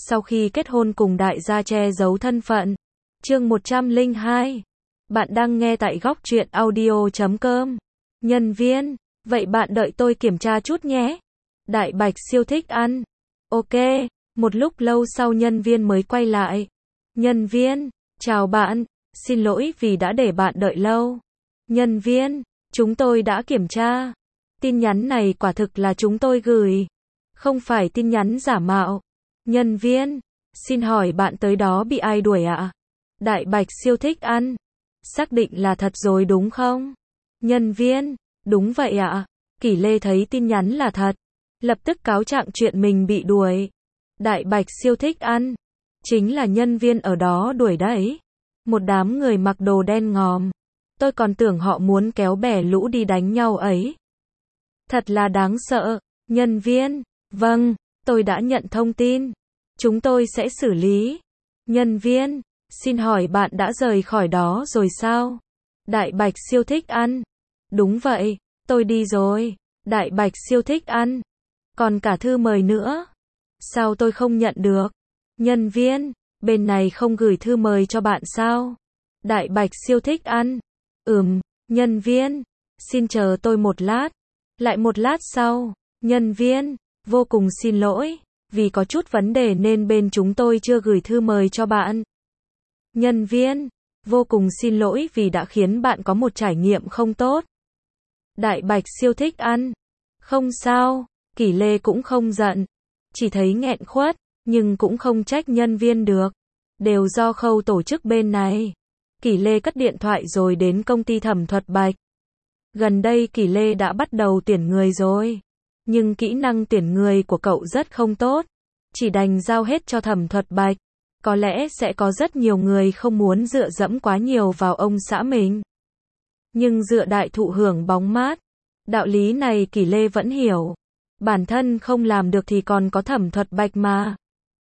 sau khi kết hôn cùng đại gia che giấu thân phận. Chương 102. Bạn đang nghe tại góc truyện audio.com. Nhân viên, vậy bạn đợi tôi kiểm tra chút nhé. Đại Bạch siêu thích ăn. Ok, một lúc lâu sau nhân viên mới quay lại. Nhân viên, chào bạn, xin lỗi vì đã để bạn đợi lâu. Nhân viên, chúng tôi đã kiểm tra. Tin nhắn này quả thực là chúng tôi gửi, không phải tin nhắn giả mạo. Nhân viên, xin hỏi bạn tới đó bị ai đuổi ạ? Đại Bạch siêu thích ăn. Xác định là thật rồi đúng không? Nhân viên, đúng vậy ạ. Kỷ Lê thấy tin nhắn là thật, lập tức cáo trạng chuyện mình bị đuổi. Đại Bạch siêu thích ăn. Chính là nhân viên ở đó đuổi đấy. Một đám người mặc đồ đen ngòm. Tôi còn tưởng họ muốn kéo bè lũ đi đánh nhau ấy. Thật là đáng sợ. Nhân viên, vâng, tôi đã nhận thông tin. Chúng tôi sẽ xử lý. Nhân viên, xin hỏi bạn đã rời khỏi đó rồi sao? Đại Bạch siêu thích ăn. Đúng vậy, tôi đi rồi. Đại Bạch siêu thích ăn. Còn cả thư mời nữa. Sao tôi không nhận được? Nhân viên, bên này không gửi thư mời cho bạn sao? Đại Bạch siêu thích ăn. Nhân viên, xin chờ tôi một lát. Lại một lát sau, nhân viên, vô cùng xin lỗi, vì có chút vấn đề nên bên chúng tôi chưa gửi thư mời cho bạn. Nhân viên, vô cùng xin lỗi vì đã khiến bạn có một trải nghiệm không tốt. Đại Bạch siêu thích ăn. Không sao, Kỷ Lê cũng không giận, chỉ thấy nghẹn khuất, nhưng cũng không trách nhân viên được. Đều do khâu tổ chức bên này. Kỷ Lê cất điện thoại rồi đến công ty Thẩm Thuật Bạch. Gần đây Kỷ Lê đã bắt đầu tuyển người rồi. Nhưng kỹ năng tuyển người của cậu rất không tốt. Chỉ đành giao hết cho Thẩm Thuật Bạch. Có lẽ sẽ có rất nhiều người không muốn dựa dẫm quá nhiều vào ông xã mình. Nhưng dựa đại thụ hưởng bóng mát. Đạo lý này Kỷ Lê vẫn hiểu. Bản thân không làm được thì còn có Thẩm Thuật Bạch mà.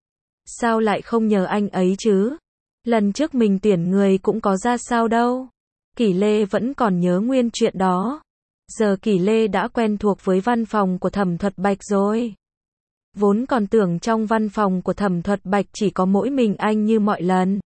Sao lại không nhờ anh ấy chứ? Lần trước mình tuyển người cũng có ra sao đâu. Kỷ Lê vẫn còn nhớ nguyên chuyện đó. Giờ Kỷ Lê đã quen thuộc với văn phòng của Thẩm Thuật Bạch rồi. Vốn còn tưởng trong văn phòng của Thẩm Thuật Bạch chỉ có mỗi mình anh như mọi lần.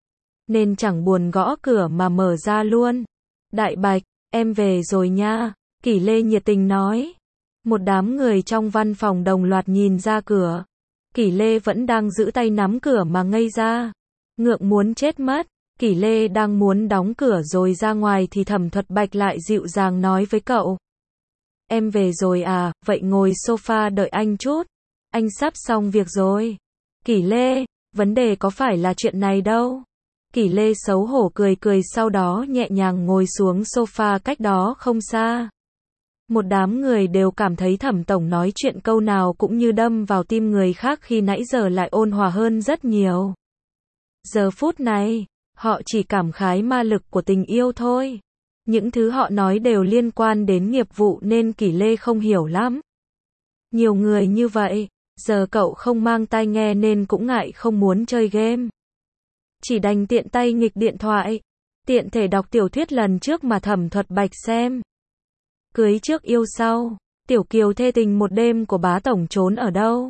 Nên chẳng buồn gõ cửa mà mở ra luôn. Đại Bạch, em về rồi nha. Kỷ Lê nhiệt tình nói. Một đám người trong văn phòng đồng loạt nhìn ra cửa. Kỷ Lê vẫn đang giữ tay nắm cửa mà ngây ra. Ngượng muốn chết mất. Kỷ Lê đang muốn đóng cửa rồi ra ngoài thì Thẩm Thuật Bạch lại dịu dàng nói với cậu. Em về rồi à, vậy ngồi sofa đợi anh chút. Anh sắp xong việc rồi. Kỷ Lê, vấn đề có phải là chuyện này đâu. Kỷ Lê xấu hổ cười cười sau đó nhẹ nhàng ngồi xuống sofa cách đó không xa. Một đám người đều cảm thấy Thẩm tổng nói chuyện câu nào cũng như đâm vào tim người khác khi nãy giờ lại ôn hòa hơn rất nhiều. Giờ phút này, họ chỉ cảm khái ma lực của tình yêu thôi. Những thứ họ nói đều liên quan đến nghiệp vụ nên Kỷ Lê không hiểu lắm. Nhiều người như vậy, giờ cậu không mang tai nghe nên cũng ngại không muốn chơi game. Chỉ đành tiện tay nghịch điện thoại, tiện thể đọc tiểu thuyết lần trước mà Thẩm Thuật Bạch xem. Cưới trước yêu sau, Tiểu Kiều thê tình một đêm của bá tổng trốn ở đâu.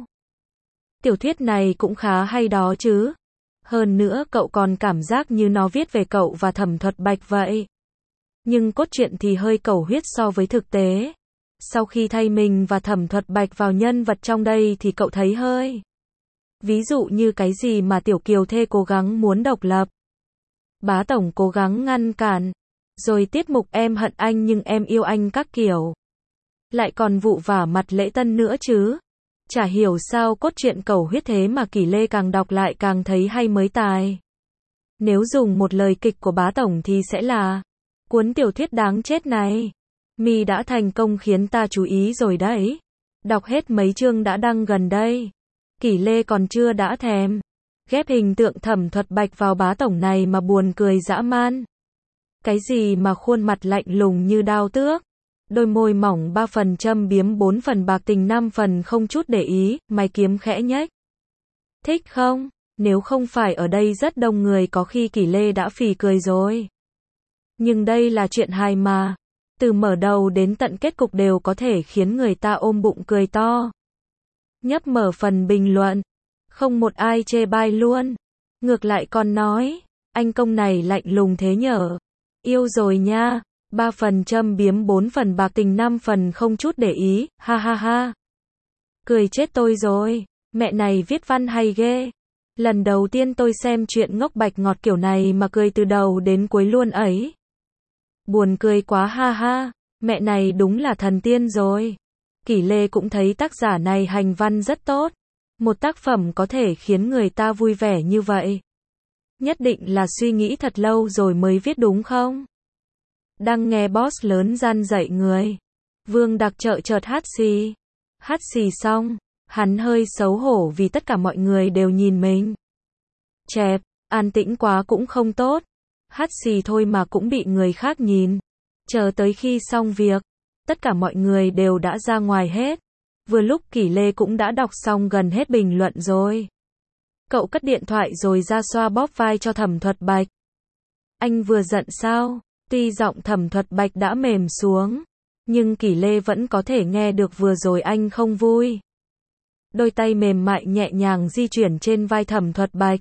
Tiểu thuyết này cũng khá hay đó chứ. Hơn nữa cậu còn cảm giác như nó viết về cậu và Thẩm Thuật Bạch vậy. Nhưng cốt truyện thì hơi cầu huyết so với thực tế. Sau khi thay mình và Thẩm Thuật Bạch vào nhân vật trong đây thì cậu thấy hơi. Ví dụ như cái gì mà Tiểu Kiều thê cố gắng muốn độc lập. Bá tổng cố gắng ngăn cản. Rồi tiết mục em hận anh nhưng em yêu anh các kiểu. Lại còn vụ vả mặt lễ tân nữa chứ. Chả hiểu sao cốt truyện cầu huyết thế mà Kỷ Lê càng đọc lại càng thấy hay mới tài. Nếu dùng một lời kịch của bá tổng thì sẽ là cuốn tiểu thuyết đáng chết này. Mi đã thành công khiến ta chú ý rồi đấy. Đọc hết mấy chương đã đăng gần đây. Kỷ Lê còn chưa đã thèm. Ghép hình tượng Thẩm Thuật Bạch vào bá tổng này mà buồn cười dã man. Cái gì mà khuôn mặt lạnh lùng như đao tước. Đôi môi mỏng 3 phần châm biếm 4 phần bạc tình 5 phần không chút để ý, mày kiếm khẽ nhếch. Thích không? Nếu không phải ở đây rất đông người có khi Kỷ Lê đã phì cười rồi. Nhưng đây là chuyện hài mà. Từ mở đầu đến tận kết cục đều có thể khiến người ta ôm bụng cười to. Nhấp mở phần bình luận. Không một ai chê bai luôn. Ngược lại còn nói, anh công này lạnh lùng thế nhở. Yêu rồi nha, 3 phần châm biếm 4 phần bạc tình 5 phần không chút để ý, ha ha ha. Cười chết tôi rồi, mẹ này viết văn hay ghê. Lần đầu tiên tôi xem chuyện ngốc bạch ngọt kiểu này mà cười từ đầu đến cuối luôn ấy. Buồn cười quá ha ha, mẹ này đúng là thần tiên rồi. Kỷ Lê cũng thấy tác giả này hành văn rất tốt. Một tác phẩm có thể khiến người ta vui vẻ như vậy. Nhất định là suy nghĩ thật lâu rồi mới viết đúng không? Đang nghe boss lớn gian dạy người. Vương Đặc Trợ chợt hắt xì. Hắt xì xong, hắn hơi xấu hổ vì tất cả mọi người đều nhìn mình. Chẹp, an tĩnh quá cũng không tốt. Hắt xì thôi mà cũng bị người khác nhìn. Chờ tới khi xong việc, tất cả mọi người đều đã ra ngoài hết. Vừa lúc Kỷ Lê cũng đã đọc xong gần hết bình luận rồi. Cậu cất điện thoại rồi ra xoa bóp vai cho Thẩm Thuật Bạch. Anh vừa giận sao? Tuy giọng Thẩm Thuật Bạch đã mềm xuống, nhưng Kỷ Lê vẫn có thể nghe được vừa rồi anh không vui. Đôi tay mềm mại nhẹ nhàng di chuyển trên vai Thẩm Thuật Bạch.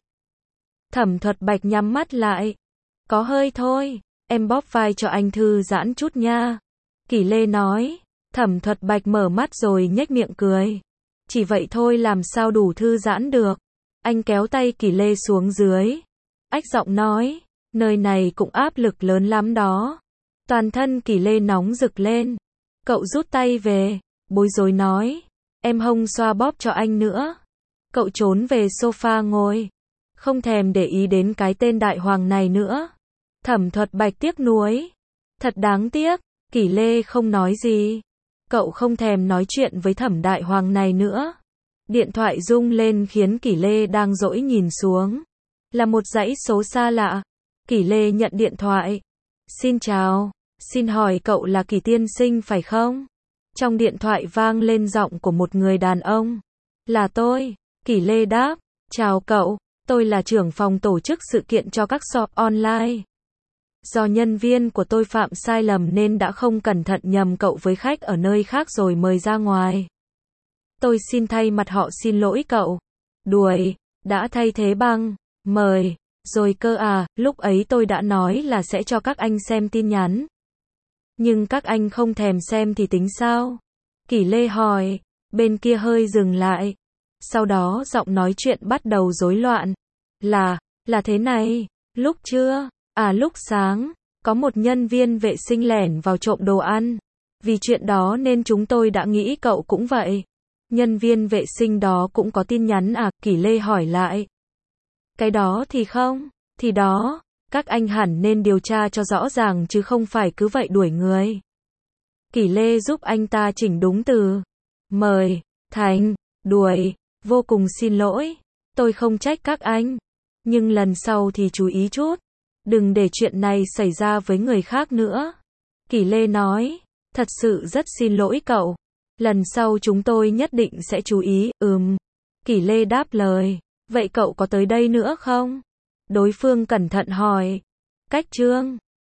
Thẩm Thuật Bạch nhắm mắt lại. Có hơi thôi, em bóp vai cho anh thư giãn chút nha. Kỷ Lê nói. Thẩm Thuật Bạch mở mắt rồi nhếch miệng cười. Chỉ vậy thôi làm sao đủ thư giãn được. Anh kéo tay Kỷ Lê xuống dưới. Ách giọng nói, nơi này cũng áp lực lớn lắm đó. Toàn thân Kỷ Lê nóng rực lên. Cậu rút tay về, bối rối nói, em không xoa bóp cho anh nữa. Cậu trốn về sofa ngồi, không thèm để ý đến cái tên đại hoàng này nữa. Thẩm Thuật Bạch tiếc nuối. Thật đáng tiếc, Kỷ Lê không nói gì. Cậu không thèm nói chuyện với Thẩm đại hoàng này nữa. Điện thoại rung lên khiến Kỷ Lê đang dỗi nhìn xuống. Là một dãy số xa lạ. Kỷ Lê nhận điện thoại. Xin chào, xin hỏi cậu là Kỷ tiên sinh phải không? Trong điện thoại vang lên giọng của một người đàn ông. Là tôi, Kỷ Lê đáp. Chào cậu, tôi là trưởng phòng tổ chức sự kiện cho các shop online. Do nhân viên của tôi phạm sai lầm nên đã không cẩn thận nhầm cậu với khách ở nơi khác rồi mời ra ngoài. Tôi xin thay mặt họ xin lỗi cậu. Đuổi, đã thay thế bằng mời rồi cơ à, lúc ấy tôi đã nói là sẽ cho các anh xem tin nhắn. Nhưng các anh không thèm xem thì tính sao? Kỷ Lê hỏi, bên kia hơi dừng lại. Sau đó giọng nói chuyện bắt đầu rối loạn. Là thế này, lúc trưa, lúc sáng, có một nhân viên vệ sinh lẻn vào trộm đồ ăn. Vì chuyện đó nên chúng tôi đã nghĩ cậu cũng vậy. Nhân viên vệ sinh đó cũng có tin nhắn à? Kỷ Lê hỏi lại. Cái đó thì không, thì đó, các anh hẳn nên điều tra cho rõ ràng chứ không phải cứ vậy đuổi người. Kỷ Lê giúp anh ta chỉnh đúng từ. Mời, thành, đuổi, vô cùng xin lỗi. Tôi không trách các anh. Nhưng lần sau thì chú ý chút. Đừng để chuyện này xảy ra với người khác nữa. Kỷ Lê nói, thật sự rất xin lỗi cậu. Lần sau chúng tôi nhất định sẽ chú ý, Kỷ Lê đáp lời, vậy cậu có tới đây nữa không? Đối phương cẩn thận hỏi. Cách Trương,